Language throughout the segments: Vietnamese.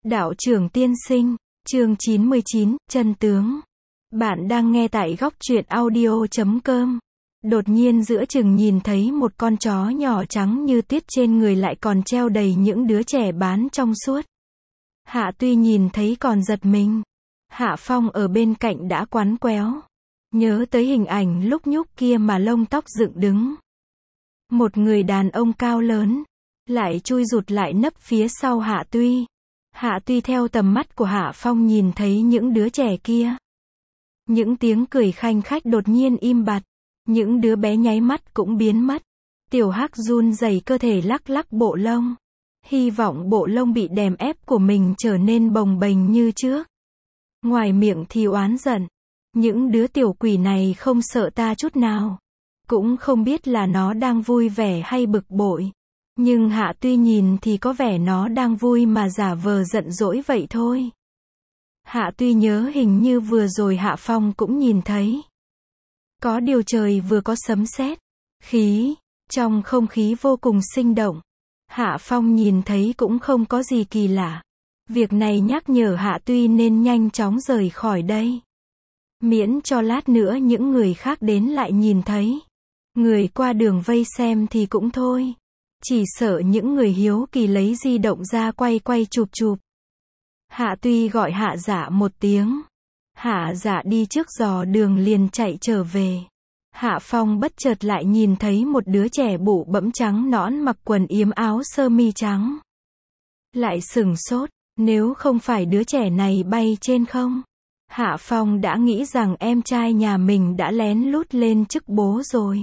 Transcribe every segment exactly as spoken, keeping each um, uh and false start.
Đạo trưởng tiên sinh, chương chín mươi chín, chân tướng. Bạn đang nghe tại góc truyện audio chấm com. Đột nhiên giữa chừng nhìn thấy một con chó nhỏ trắng như tuyết, trên người lại còn treo đầy những đứa trẻ bán trong suốt. Hạ Tuy nhìn thấy còn giật mình. Hạ Phong ở bên cạnh đã quắn quéo. Nhớ tới hình ảnh lúc nhúc kia mà lông tóc dựng đứng. Một người đàn ông cao lớn, lại chui rụt lại nấp phía sau Hạ Tuy. Hạ Tuy theo tầm mắt của Hạ Phong nhìn thấy những đứa trẻ kia. Những tiếng cười khanh khách đột nhiên im bặt. Những đứa bé nháy mắt cũng biến mất. Tiểu Hắc run rẩy cơ thể lắc lắc bộ lông. Hy vọng bộ lông bị đè ép của mình trở nên bồng bềnh như trước. Ngoài miệng thì oán giận. Những đứa tiểu quỷ này không sợ ta chút nào. Cũng không biết là nó đang vui vẻ hay bực bội. Nhưng Hạ Tuy nhìn thì có vẻ nó đang vui mà giả vờ giận dỗi vậy thôi. Hạ Tuy nhớ hình như vừa rồi Hạ Phong cũng nhìn thấy. Có điều trời vừa có sấm sét, khí, trong không khí vô cùng sinh động. Hạ Phong nhìn thấy cũng không có gì kỳ lạ. Việc này nhắc nhở Hạ Tuy nên nhanh chóng rời khỏi đây. Miễn cho lát nữa những người khác đến lại nhìn thấy. Người qua đường vây xem thì cũng thôi. Chỉ sợ những người hiếu kỳ lấy di động ra quay quay chụp chụp. Hạ Tuy gọi Hạ Dạ một tiếng. Hạ Dạ đi trước dò đường liền chạy trở về. Hạ Phong bất chợt lại nhìn thấy một đứa trẻ bụ bẫm trắng nõn mặc quần yếm áo sơ mi trắng. Lại sửng sốt, nếu không phải đứa trẻ này bay trên không. Hạ Phong đã nghĩ rằng em trai nhà mình đã lén lút lên chức bố rồi.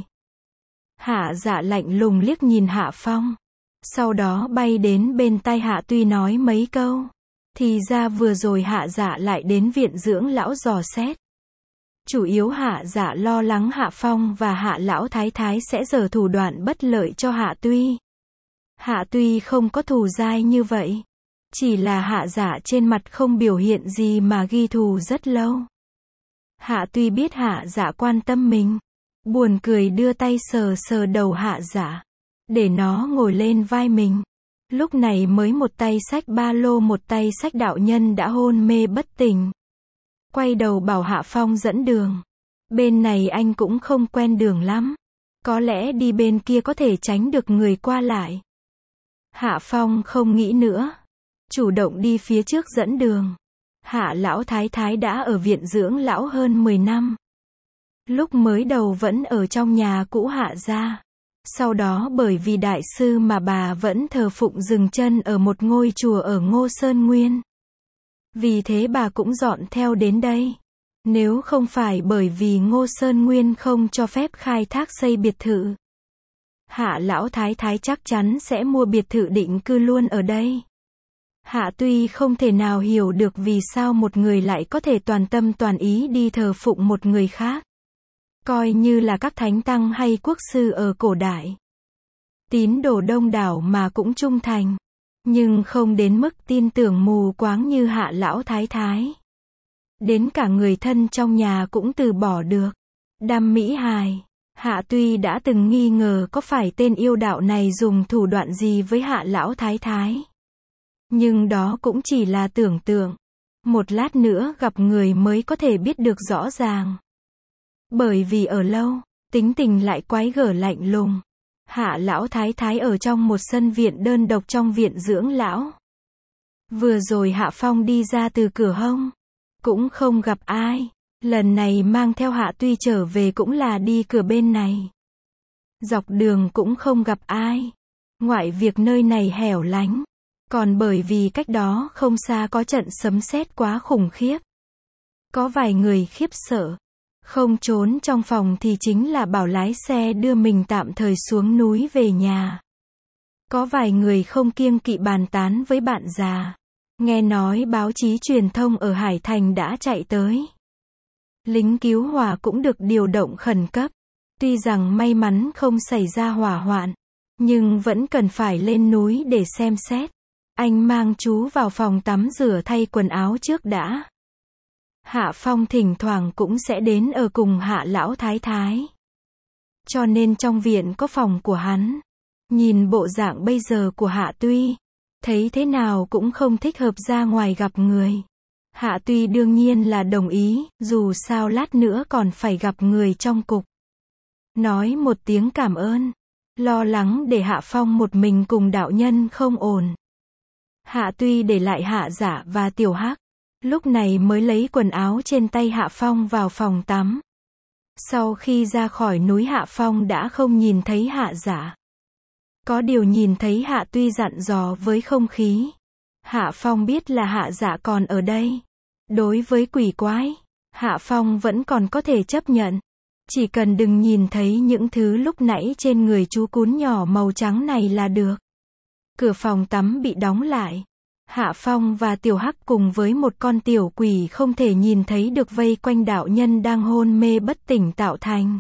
Hạ Dạ lạnh lùng liếc nhìn Hạ Phong. Sau đó bay đến bên tai Hạ Tuy nói mấy câu. Thì ra vừa rồi Hạ Dạ lại đến viện dưỡng lão dò xét. Chủ yếu Hạ Dạ lo lắng Hạ Phong và Hạ Lão Thái Thái sẽ giở thủ đoạn bất lợi cho Hạ Tuy. Hạ Tuy không có thù dai như vậy. Chỉ là Hạ Dạ trên mặt không biểu hiện gì mà ghi thù rất lâu. Hạ Tuy biết Hạ Dạ quan tâm mình. Buồn cười đưa tay sờ sờ đầu Hạ Dạ. Để nó ngồi lên vai mình. Lúc này mới một tay xách ba lô một tay xách đạo nhân đã hôn mê bất tỉnh. Quay đầu bảo Hạ Phong dẫn đường. Bên này anh cũng không quen đường lắm. Có lẽ đi bên kia có thể tránh được người qua lại. Hạ Phong không nghĩ nữa. Chủ động đi phía trước dẫn đường. Hạ Lão Thái Thái đã ở viện dưỡng lão hơn mười năm. Lúc mới đầu vẫn ở trong nhà cũ Hạ gia. Sau đó bởi vì đại sư mà bà vẫn thờ phụng dừng chân ở một ngôi chùa ở Ngô Sơn Nguyên. Vì thế bà cũng dọn theo đến đây. Nếu không phải bởi vì Ngô Sơn Nguyên không cho phép khai thác xây biệt thự, Hạ Lão Thái Thái chắc chắn sẽ mua biệt thự định cư luôn ở đây. Hạ Tuy không thể nào hiểu được vì sao một người lại có thể toàn tâm toàn ý đi thờ phụng một người khác. Coi như là các thánh tăng hay quốc sư ở cổ đại. Tín đồ đông đảo mà cũng trung thành. Nhưng không đến mức tin tưởng mù quáng như Hạ Lão Thái Thái. Đến cả người thân trong nhà cũng từ bỏ được. Đam mỹ hài. Hạ Tuy đã từng nghi ngờ có phải tên yêu đạo này dùng thủ đoạn gì với Hạ Lão Thái Thái. Nhưng đó cũng chỉ là tưởng tượng. Một lát nữa gặp người mới có thể biết được rõ ràng. Bởi vì ở lâu, tính tình lại quái gở lạnh lùng. Hạ Lão Thái Thái ở trong một sân viện đơn độc trong viện dưỡng lão. Vừa rồi Hạ Phong đi ra từ cửa hông. Cũng không gặp ai. Lần này mang theo Hạ Tuy trở về cũng là đi cửa bên này. Dọc đường cũng không gặp ai. Ngoại việc nơi này hẻo lánh. Còn bởi vì cách đó không xa có trận sấm sét quá khủng khiếp. Có vài người khiếp sợ. Không trốn trong phòng thì chính là bảo lái xe đưa mình tạm thời xuống núi về nhà. Có vài người không kiêng kỵ bàn tán với bạn già. Nghe nói báo chí truyền thông ở Hải Thành đã chạy tới. Lính cứu hỏa cũng được điều động khẩn cấp. Tuy rằng may mắn không xảy ra hỏa hoạn, nhưng vẫn cần phải lên núi để xem xét. Anh mang chú vào phòng tắm rửa thay quần áo trước đã. Hạ Phong thỉnh thoảng cũng sẽ đến ở cùng Hạ Lão Thái Thái. Cho nên trong viện có phòng của hắn. Nhìn bộ dạng bây giờ của Hạ Tuy, thấy thế nào cũng không thích hợp ra ngoài gặp người. Hạ Tuy đương nhiên là đồng ý, dù sao lát nữa còn phải gặp người trong cục. Nói một tiếng cảm ơn, lo lắng để Hạ Phong một mình cùng đạo nhân không ổn. Hạ Tuy để lại Hạ Giả và Tiểu Hắc, lúc này mới lấy quần áo trên tay Hạ Phong vào phòng tắm. Sau khi ra khỏi núi Hạ Phong đã không nhìn thấy Hạ Giả. Có điều nhìn thấy Hạ Tuy dặn dò với không khí. Hạ Phong biết là Hạ Giả còn ở đây. Đối với quỷ quái, Hạ Phong vẫn còn có thể chấp nhận. Chỉ cần đừng nhìn thấy những thứ lúc nãy trên người chú cún nhỏ màu trắng này là được. Cửa phòng tắm bị đóng lại. Hạ Phong và Tiểu Hắc cùng với một con tiểu quỷ không thể nhìn thấy được vây quanh đạo nhân đang hôn mê bất tỉnh tạo thành.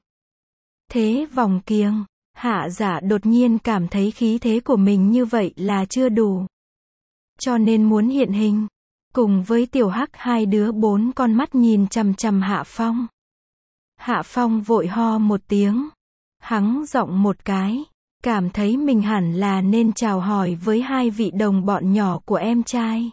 Thế vòng kiêng, Hạ Giả đột nhiên cảm thấy khí thế của mình như vậy là chưa đủ. Cho nên muốn hiện hình. Cùng với Tiểu Hắc hai đứa bốn con mắt nhìn chằm chằm Hạ Phong. Hạ Phong vội ho một tiếng. Hắng giọng một cái. Cảm thấy mình hẳn là nên chào hỏi với hai vị đồng bọn nhỏ của em trai.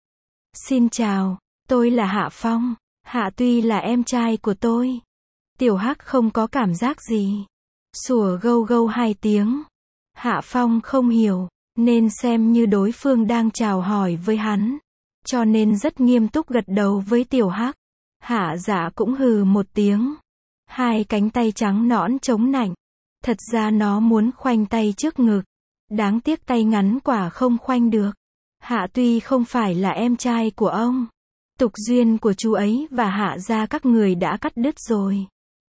Xin chào, tôi là Hạ Phong. Hạ Tuy là em trai của tôi. Tiểu Hắc không có cảm giác gì. Sủa gâu gâu hai tiếng. Hạ Phong không hiểu, nên xem như đối phương đang chào hỏi với hắn. Cho nên rất nghiêm túc gật đầu với Tiểu Hắc. Hạ Giả cũng hừ một tiếng. Hai cánh tay trắng nõn chống nạnh. Thật ra nó muốn khoanh tay trước ngực. Đáng tiếc tay ngắn quả không khoanh được. Hạ Tuy không phải là em trai của ông. Tục duyên của chú ấy và Hạ gia các người đã cắt đứt rồi.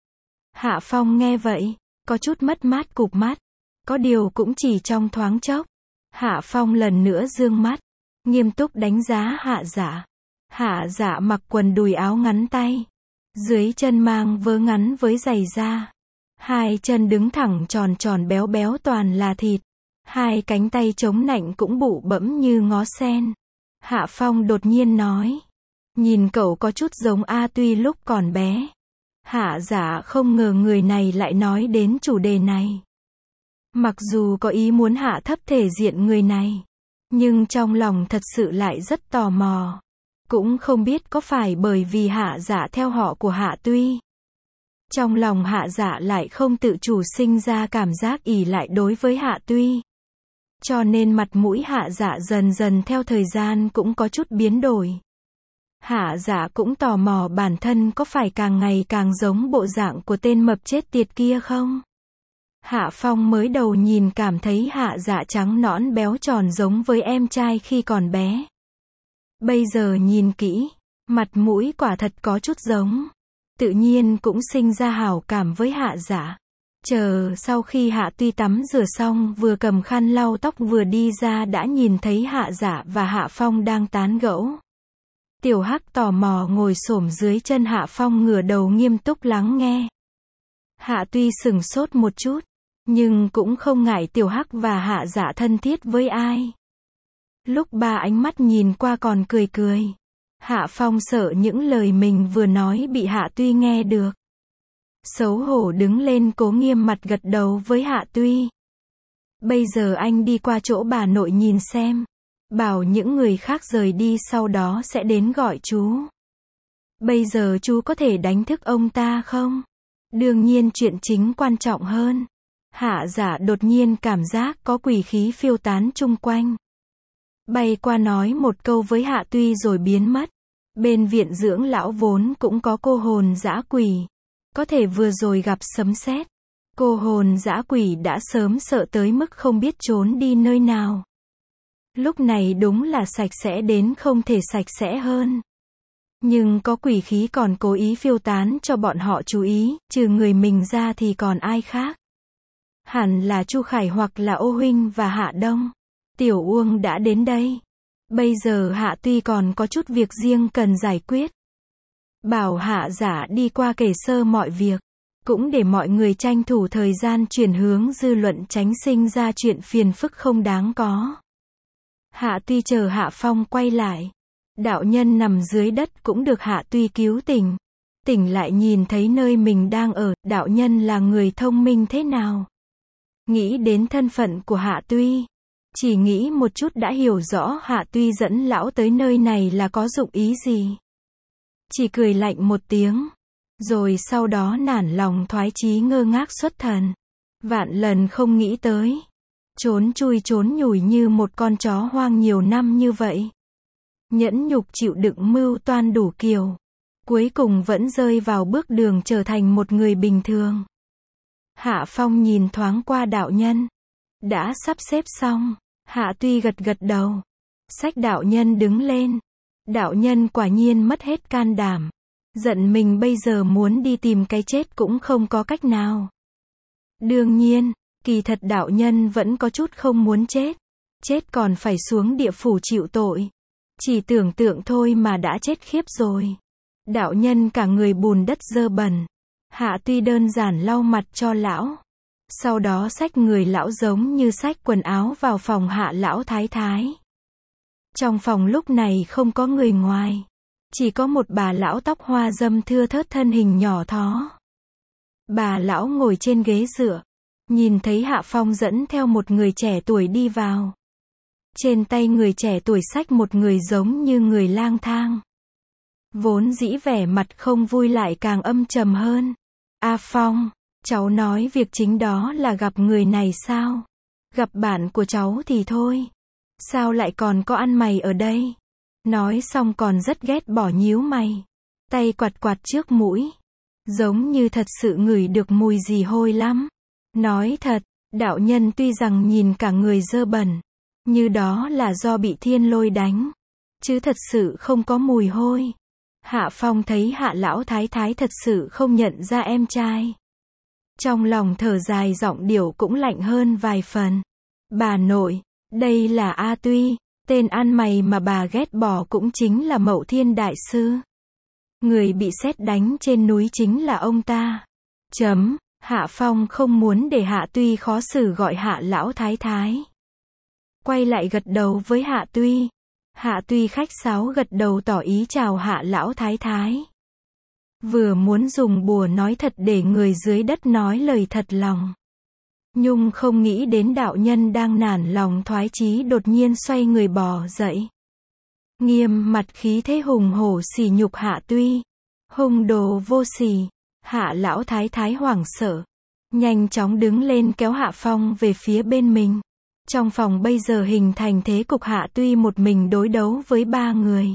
Hạ Phong nghe vậy, có chút mất mát cụp mắt. Có điều cũng chỉ trong thoáng chốc. Hạ Phong lần nữa dương mắt. Nghiêm túc đánh giá Hạ Giả. Hạ Giả mặc quần đùi áo ngắn tay. Dưới chân mang vớ ngắn với giày da. Hai chân đứng thẳng tròn tròn béo béo toàn là thịt. Hai cánh tay chống nạnh cũng bụ bẫm như ngó sen. Hạ Phong đột nhiên nói. Nhìn cậu có chút giống A Tuy lúc còn bé. Hạ Giả không ngờ người này lại nói đến chủ đề này. Mặc dù có ý muốn hạ thấp thể diện người này. Nhưng trong lòng thật sự lại rất tò mò. Cũng không biết có phải bởi vì Hạ Giả theo họ của Hạ Tuy. Trong lòng Hạ Giả lại không tự chủ sinh ra cảm giác ỷ lại đối với Hạ Tuy. Cho nên mặt mũi Hạ Giả dần dần theo thời gian cũng có chút biến đổi. Hạ Giả cũng tò mò bản thân có phải càng ngày càng giống bộ dạng của tên mập chết tiệt kia không? Hạ Phong mới đầu nhìn cảm thấy Hạ Giả trắng nõn béo tròn giống với em trai khi còn bé. Bây giờ nhìn kỹ, mặt mũi quả thật có chút giống. Tự nhiên cũng sinh ra hảo cảm với Hạ Giả. Chờ sau khi Hạ Tuy tắm rửa xong vừa cầm khăn lau tóc vừa đi ra đã nhìn thấy Hạ Giả và Hạ Phong đang tán gẫu. Tiểu Hắc tò mò ngồi xổm dưới chân Hạ Phong ngửa đầu nghiêm túc lắng nghe. Hạ Tuy sửng sốt một chút, nhưng cũng không ngại Tiểu Hắc và Hạ Giả thân thiết với ai. Lúc ba ánh mắt nhìn qua còn cười cười. Hạ Phong sợ những lời mình vừa nói bị Hạ Tuy nghe được. Xấu hổ đứng lên cố nghiêm mặt gật đầu với Hạ Tuy. Bây giờ anh đi qua chỗ bà nội nhìn xem. Bảo những người khác rời đi sau đó sẽ đến gọi chú. Bây giờ chú có thể đánh thức ông ta không? Đương nhiên chuyện chính quan trọng hơn. Hạ Giả đột nhiên cảm giác có quỷ khí phiêu tán chung quanh. Bay qua nói một câu với Hạ Tuy rồi biến mất. Bên viện dưỡng lão vốn cũng có cô hồn dã quỷ. Có thể vừa rồi gặp sấm sét. Cô hồn dã quỷ đã sớm sợ tới mức không biết trốn đi nơi nào. Lúc này đúng là sạch sẽ đến không thể sạch sẽ hơn. Nhưng có quỷ khí còn cố ý phiêu tán cho bọn họ chú ý, trừ người mình ra thì còn ai khác. Hẳn là Chu Khải hoặc là Ô Huynh và Hạ Đông. Tiểu Uông đã đến đây. Bây giờ Hạ Tuy còn có chút việc riêng cần giải quyết. Bảo Hạ Giả đi qua kể sơ mọi việc. Cũng để mọi người tranh thủ thời gian chuyển hướng dư luận tránh sinh ra chuyện phiền phức không đáng có. Hạ Tuy chờ Hạ Phong quay lại. Đạo nhân nằm dưới đất cũng được Hạ Tuy cứu tỉnh. Tỉnh lại nhìn thấy nơi mình đang ở, đạo nhân là người thông minh thế nào. Nghĩ đến thân phận của Hạ Tuy. Chỉ nghĩ một chút đã hiểu rõ Hạ Tuy dẫn lão tới nơi này là có dụng ý gì. Chỉ cười lạnh một tiếng. Rồi sau đó nản lòng thoái chí ngơ ngác xuất thần. Vạn lần không nghĩ tới. Trốn chui trốn nhủi như một con chó hoang nhiều năm như vậy. Nhẫn nhục chịu đựng mưu toan đủ kiểu. Cuối cùng vẫn rơi vào bước đường trở thành một người bình thường. Hạ Phong nhìn thoáng qua đạo nhân. Đã sắp xếp xong. Hạ Tuy gật gật đầu. Xách đạo nhân đứng lên. Đạo nhân quả nhiên mất hết can đảm. Giận mình bây giờ muốn đi tìm cái chết cũng không có cách nào. Đương nhiên, kỳ thật đạo nhân vẫn có chút không muốn chết. Chết còn phải xuống địa phủ chịu tội. Chỉ tưởng tượng thôi mà đã chết khiếp rồi. Đạo nhân cả người bùn đất dơ bẩn. Hạ Tuy đơn giản lau mặt cho lão. Sau đó xách người lão giống như xách quần áo vào phòng Hạ lão thái thái. Trong phòng lúc này không có người ngoài. Chỉ có một bà lão tóc hoa râm thưa thớt thân hình nhỏ thó. Bà lão ngồi trên ghế dựa. Nhìn thấy Hạ Phong dẫn theo một người trẻ tuổi đi vào. Trên tay người trẻ tuổi xách một người giống như người lang thang. Vốn dĩ vẻ mặt không vui lại càng âm trầm hơn. A Phong, cháu nói việc chính đó là gặp người này sao? Gặp bạn của cháu thì thôi. Sao lại còn có ăn mày ở đây? Nói xong còn rất ghét bỏ nhíu mày. Tay quạt quạt trước mũi. Giống như thật sự ngửi được mùi gì hôi lắm. Nói thật, đạo nhân tuy rằng nhìn cả người dơ bẩn. Như đó là do bị thiên lôi đánh. Chứ thật sự không có mùi hôi. Hạ Phong thấy Hạ lão thái thái thật sự không nhận ra em trai. Trong lòng thở dài giọng điệu cũng lạnh hơn vài phần. Bà nội, đây là A Tuy, tên ăn mày mà bà ghét bỏ cũng chính là Mậu Thiên Đại Sư. Người bị sét đánh trên núi chính là ông ta. Chấm, Hạ Phong không muốn để Hạ Tuy khó xử gọi Hạ lão thái thái. Quay lại gật đầu với Hạ Tuy. Hạ Tuy khách sáo gật đầu tỏ ý chào Hạ lão thái thái. Vừa muốn dùng bùa nói thật để người dưới đất nói lời thật lòng. Nhung không nghĩ đến đạo nhân đang nản lòng thoái chí đột nhiên xoay người bò dậy. Nghiêm mặt khí thế hùng hổ sỉ nhục Hạ Tuy. Hung đồ vô sỉ. Hạ lão thái thái hoảng sợ. Nhanh chóng đứng lên kéo Hạ Phong về phía bên mình. Trong phòng bây giờ hình thành thế cục Hạ Tuy một mình đối đấu với ba người.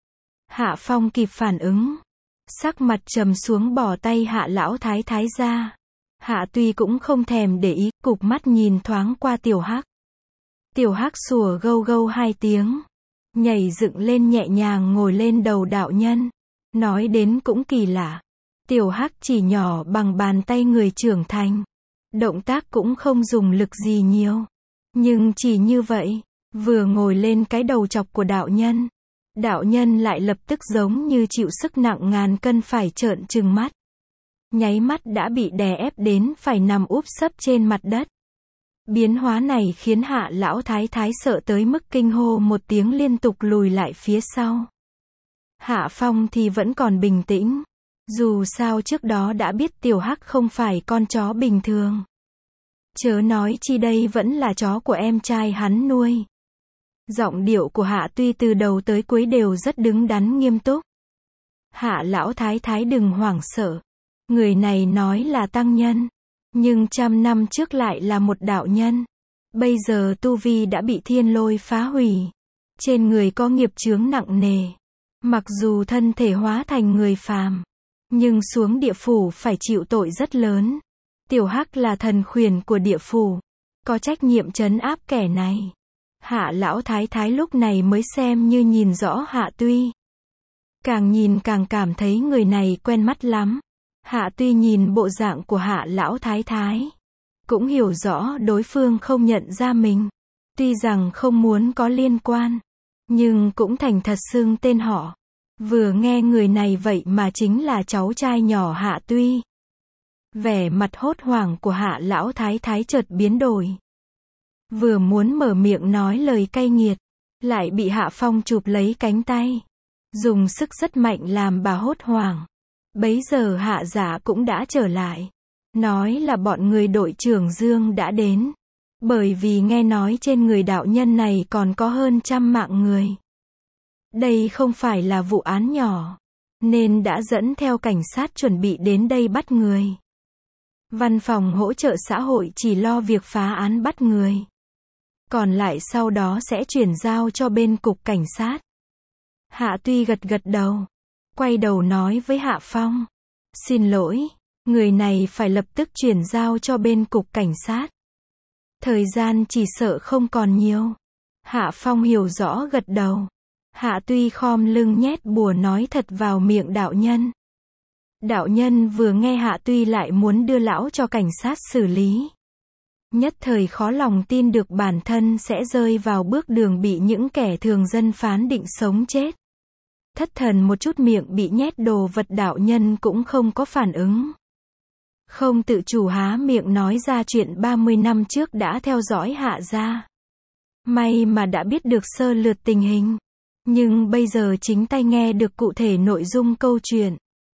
Hạ Phong kịp phản ứng. Sắc mặt trầm xuống bỏ tay Hạ lão thái thái ra. Hạ Tuy cũng không thèm để ý, cụp mắt nhìn thoáng qua Tiểu Hắc. Tiểu Hắc sủa gâu gâu hai tiếng. Nhảy dựng lên nhẹ nhàng ngồi lên đầu đạo nhân. Nói đến cũng kỳ lạ. Tiểu Hắc chỉ nhỏ bằng bàn tay người trưởng thành. Động tác cũng không dùng lực gì nhiều. Nhưng chỉ như vậy, vừa ngồi lên cái đầu chọc của đạo nhân. Đạo nhân lại lập tức giống như chịu sức nặng ngàn cân phải trợn trừng mắt. Nháy mắt đã bị đè ép đến phải nằm úp sấp trên mặt đất. Biến hóa này khiến Hạ lão thái thái sợ tới mức kinh hô một tiếng liên tục lùi lại phía sau. Hạ Phong thì vẫn còn bình tĩnh. Dù sao trước đó đã biết Tiểu Hắc không phải con chó bình thường. Chớ nói chi đây vẫn là chó của em trai hắn nuôi. Giọng điệu của Hạ Tuy từ đầu tới cuối đều rất đứng đắn nghiêm túc. Hạ lão thái thái đừng hoảng sợ. Người này nói là tăng nhân. Nhưng trăm năm trước lại là một đạo nhân. Bây giờ tu vi đã bị thiên lôi phá hủy. Trên người có nghiệp chướng nặng nề. Mặc dù thân thể hóa thành người phàm. Nhưng xuống địa phủ phải chịu tội rất lớn. Tiểu Hắc là thần khuyển của địa phủ. Có trách nhiệm trấn áp kẻ này. Hạ lão thái thái lúc này mới xem như nhìn rõ Hạ Tuy. Càng nhìn càng cảm thấy người này quen mắt lắm. Hạ Tuy nhìn bộ dạng của Hạ lão thái thái. Cũng hiểu rõ đối phương không nhận ra mình. Tuy rằng không muốn có liên quan. Nhưng cũng thành thật xưng tên họ. Vừa nghe người này vậy mà chính là cháu trai nhỏ Hạ Tuy. Vẻ mặt hốt hoảng của Hạ lão thái thái chợt biến đổi. Vừa muốn mở miệng nói lời cay nghiệt. Lại bị Hạ Phong chụp lấy cánh tay. Dùng sức rất mạnh làm bà hốt hoảng. Bấy giờ Hạ Giả cũng đã trở lại. Nói là bọn người đội trưởng Dương đã đến. Bởi vì nghe nói trên người đạo nhân này còn có hơn trăm mạng người. Đây không phải là vụ án nhỏ, nên đã dẫn theo cảnh sát chuẩn bị đến đây bắt người. Văn phòng hỗ trợ xã hội chỉ lo việc phá án bắt người. Còn lại sau đó sẽ chuyển giao cho bên cục cảnh sát. Hạ Tuy gật gật đầu, quay đầu nói với Hạ Phong. Xin lỗi, người này phải lập tức chuyển giao cho bên cục cảnh sát. Thời gian chỉ sợ không còn nhiều. Hạ Phong hiểu rõ gật đầu. Hạ Tuy khom lưng nhét bùa nói thật vào miệng đạo nhân. Đạo nhân vừa nghe Hạ Tuy lại muốn đưa lão cho cảnh sát xử lý. Nhất thời khó lòng tin được bản thân sẽ rơi vào bước đường bị những kẻ thường dân phán định sống chết. Thất thần một chút, miệng bị nhét đồ vật, đạo nhân cũng không có phản ứng. Không tự chủ há miệng nói ra chuyện ba mươi năm trước đã theo dõi Hạ gia. May mà đã biết được sơ lược tình hình. Nhưng bây giờ chính tay nghe được cụ thể nội dung câu chuyện.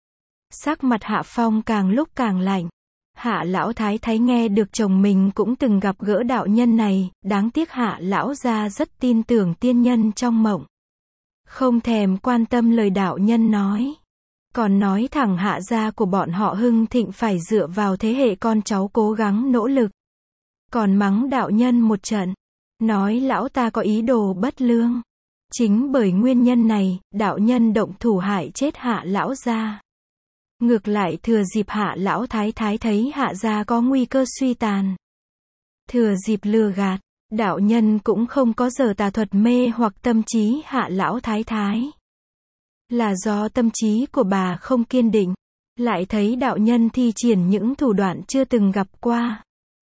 Sắc mặt Hạ Phong càng lúc càng lạnh. Hạ lão thái thái nghe được chồng mình cũng từng gặp gỡ đạo nhân này, đáng tiếc Hạ lão gia rất tin tưởng tiên nhân trong mộng. Không thèm quan tâm lời đạo nhân nói. Còn nói thẳng Hạ gia của bọn họ hưng thịnh phải dựa vào thế hệ con cháu cố gắng nỗ lực. Còn mắng đạo nhân một trận. Nói lão ta có ý đồ bất lương. Chính bởi nguyên nhân này, đạo nhân động thủ hại chết Hạ lão gia. Ngược lại thừa dịp Hạ lão thái thái thấy Hạ gia có nguy cơ suy tàn. Thừa dịp lừa gạt, đạo nhân cũng không có giở tà thuật mê hoặc tâm trí Hạ lão thái thái. Là do tâm trí của bà không kiên định, lại thấy đạo nhân thi triển những thủ đoạn chưa từng gặp qua.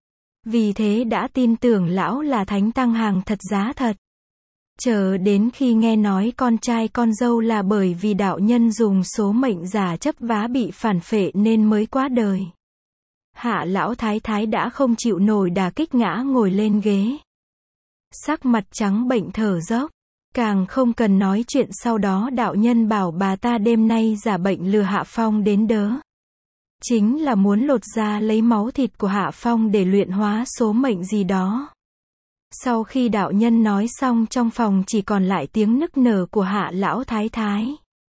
Vì thế đã tin tưởng lão là thánh tăng hàng thật giá thật. Chờ đến khi nghe nói con trai con dâu là bởi vì đạo nhân dùng số mệnh giả chấp vá bị phản phệ nên mới qua đời. Hạ lão thái thái đã không chịu nổi đả kích, ngã ngồi lên ghế. Sắc mặt trắng bệnh thở dốc. Càng không cần nói chuyện sau đó đạo nhân bảo bà ta đêm nay giả bệnh lừa Hạ Phong đến đớ. Chính là muốn lột ra lấy máu thịt của Hạ Phong để luyện hóa số mệnh gì đó. Sau khi đạo nhân nói xong, trong phòng chỉ còn lại tiếng nức nở của Hạ lão thái thái.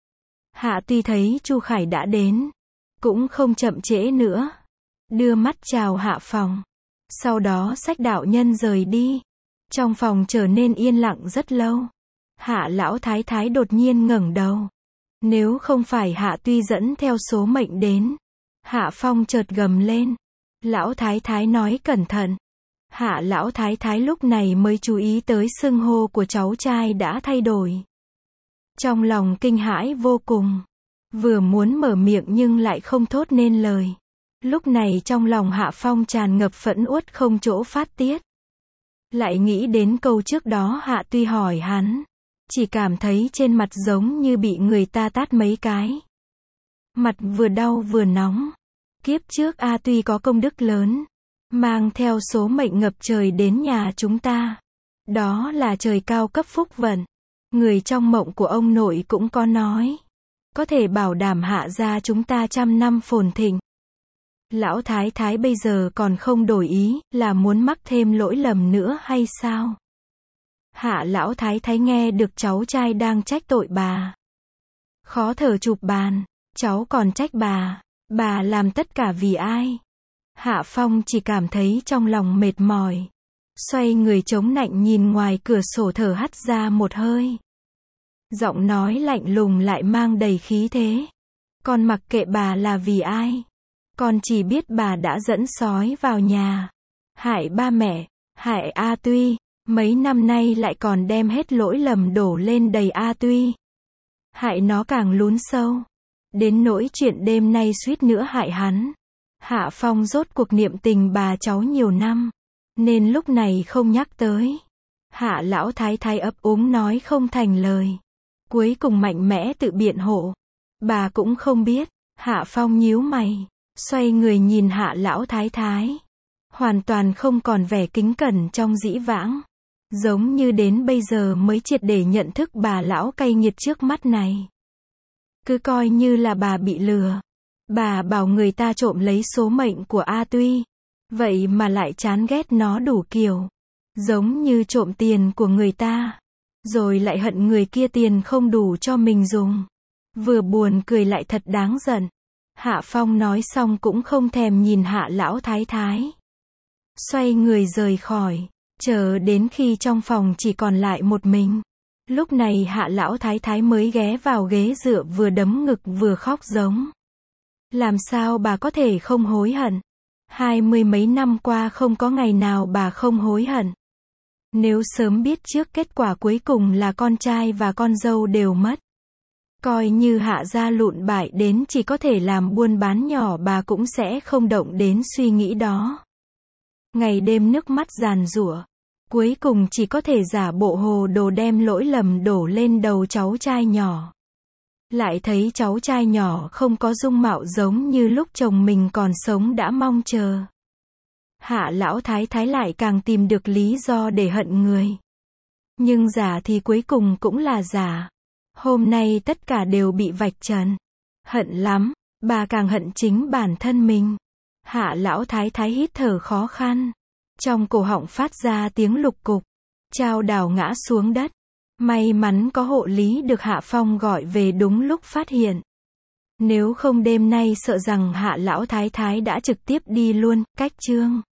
Hạ Tuy thấy Chu Khải đã đến, cũng không chậm trễ nữa, đưa mắt chào Hạ Phong. Sau đó xách đạo nhân rời đi. Trong phòng trở nên yên lặng rất lâu. Hạ lão thái thái đột nhiên ngẩng đầu. Nếu không phải Hạ Tuy dẫn theo số mệnh đến. Hạ Phong chợt gầm lên. Lão thái thái nói cẩn thận. Hạ lão thái thái lúc này mới chú ý tới xưng hô của cháu trai đã thay đổi. Trong lòng kinh hãi vô cùng. Vừa muốn mở miệng nhưng lại không thốt nên lời. Lúc này trong lòng Hạ Phong tràn ngập phẫn uất không chỗ phát tiết. Lại nghĩ đến câu trước đó Hạ Tuy hỏi hắn. Chỉ cảm thấy trên mặt giống như bị người ta tát mấy cái. Mặt vừa đau vừa nóng. Kiếp trước A Tuy có công đức lớn. Mang theo số mệnh ngập trời đến nhà chúng ta. Đó là trời cao cấp phúc vận. Người trong mộng của ông nội cũng có nói. Có thể bảo đảm Hạ gia chúng ta trăm năm phồn thịnh. Lão thái thái bây giờ còn không đổi ý, là muốn mắc thêm lỗi lầm nữa hay sao? Hạ lão thái thái nghe được cháu trai đang trách tội bà. Khó thở chụp bàn, cháu còn trách bà, bà làm tất cả vì ai? Hạ Phong chỉ cảm thấy trong lòng mệt mỏi. Xoay người chống nạnh nhìn ngoài cửa sổ thở hắt ra một hơi. Giọng nói lạnh lùng lại mang đầy khí thế. Con mặc kệ bà là vì ai? Con chỉ biết bà đã dẫn sói vào nhà. Hại ba mẹ, hại A Tuy. Mấy năm nay lại còn đem hết lỗi lầm đổ lên đầy A Tuy. Hại nó càng lún sâu. Đến nỗi chuyện đêm nay suýt nữa hại hắn. Hạ Phong rốt cuộc niệm tình bà cháu nhiều năm. Nên lúc này không nhắc tới. Hạ lão thái thái ấp úng nói không thành lời. Cuối cùng mạnh mẽ tự biện hộ. Bà cũng không biết. Hạ Phong nhíu mày. Xoay người nhìn Hạ lão thái thái. Hoàn toàn không còn vẻ kính cẩn trong dĩ vãng. Giống như đến bây giờ mới triệt để nhận thức bà lão cay nghiệt trước mắt này. Cứ coi như là bà bị lừa. Bà bảo người ta trộm lấy số mệnh của A Tuy. Vậy mà lại chán ghét nó đủ kiểu. Giống như trộm tiền của người ta. Rồi lại hận người kia tiền không đủ cho mình dùng. Vừa buồn cười lại thật đáng giận. Hạ Phong nói xong cũng không thèm nhìn Hạ lão thái thái. Xoay người rời khỏi. Chờ đến khi trong phòng chỉ còn lại một mình. Lúc này Hạ lão thái thái mới ghé vào ghế dựa vừa đấm ngực vừa khóc giống. Làm sao bà có thể không hối hận? Hai mươi mấy năm qua không có ngày nào bà không hối hận. Nếu sớm biết trước kết quả cuối cùng là con trai và con dâu đều mất. Coi như Hạ gia lụn bại đến chỉ có thể làm buôn bán nhỏ bà cũng sẽ không động đến suy nghĩ đó. Ngày đêm nước mắt giàn giụa. Cuối cùng chỉ có thể giả bộ hồ đồ đem lỗi lầm đổ lên đầu cháu trai nhỏ. Lại thấy cháu trai nhỏ không có dung mạo giống như lúc chồng mình còn sống đã mong chờ. Hạ lão thái thái lại càng tìm được lý do để hận người. Nhưng giả thì cuối cùng cũng là giả. Hôm nay tất cả đều bị vạch trần. Hận lắm, bà càng hận chính bản thân mình. Hạ lão thái thái hít thở khó khăn. Trong cổ họng phát ra tiếng lục cục. Chao đảo ngã xuống đất. May mắn có hộ lý được Hạ Phong gọi về đúng lúc phát hiện. Nếu không đêm nay sợ rằng Hạ lão thái thái đã trực tiếp đi luôn, cách chương.